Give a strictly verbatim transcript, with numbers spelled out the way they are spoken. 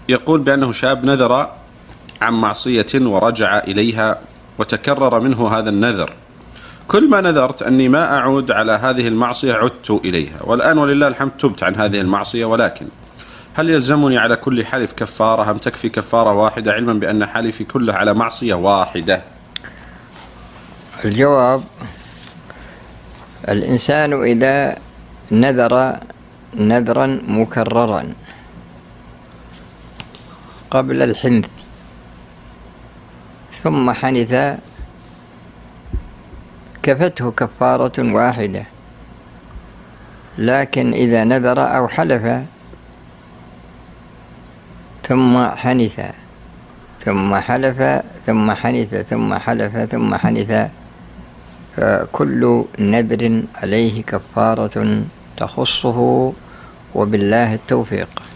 يقول بأنه شاب نذر عن معصية ورجع إليها وتكرر منه هذا النذر، كل ما نذرت أني ما أعود على هذه المعصية عدت إليها، والآن ولله الحمد تبت عن هذه المعصية، ولكن هل يلزمني على كل حلف كفارة أم تكفي كفارة واحدة، علما بأن حلفي كله على معصية واحدة؟ الجواب: الإنسان إذا نذر نذرا مكررا قبل الحنث ثم حنث كفته كفارة واحدة، لكن إذا نذر أو حلف ثم حنث ثم حلف ثم حنث ثم حلف ثم حنث فكل نذر عليه كفارة تخصه، وبالله التوفيق.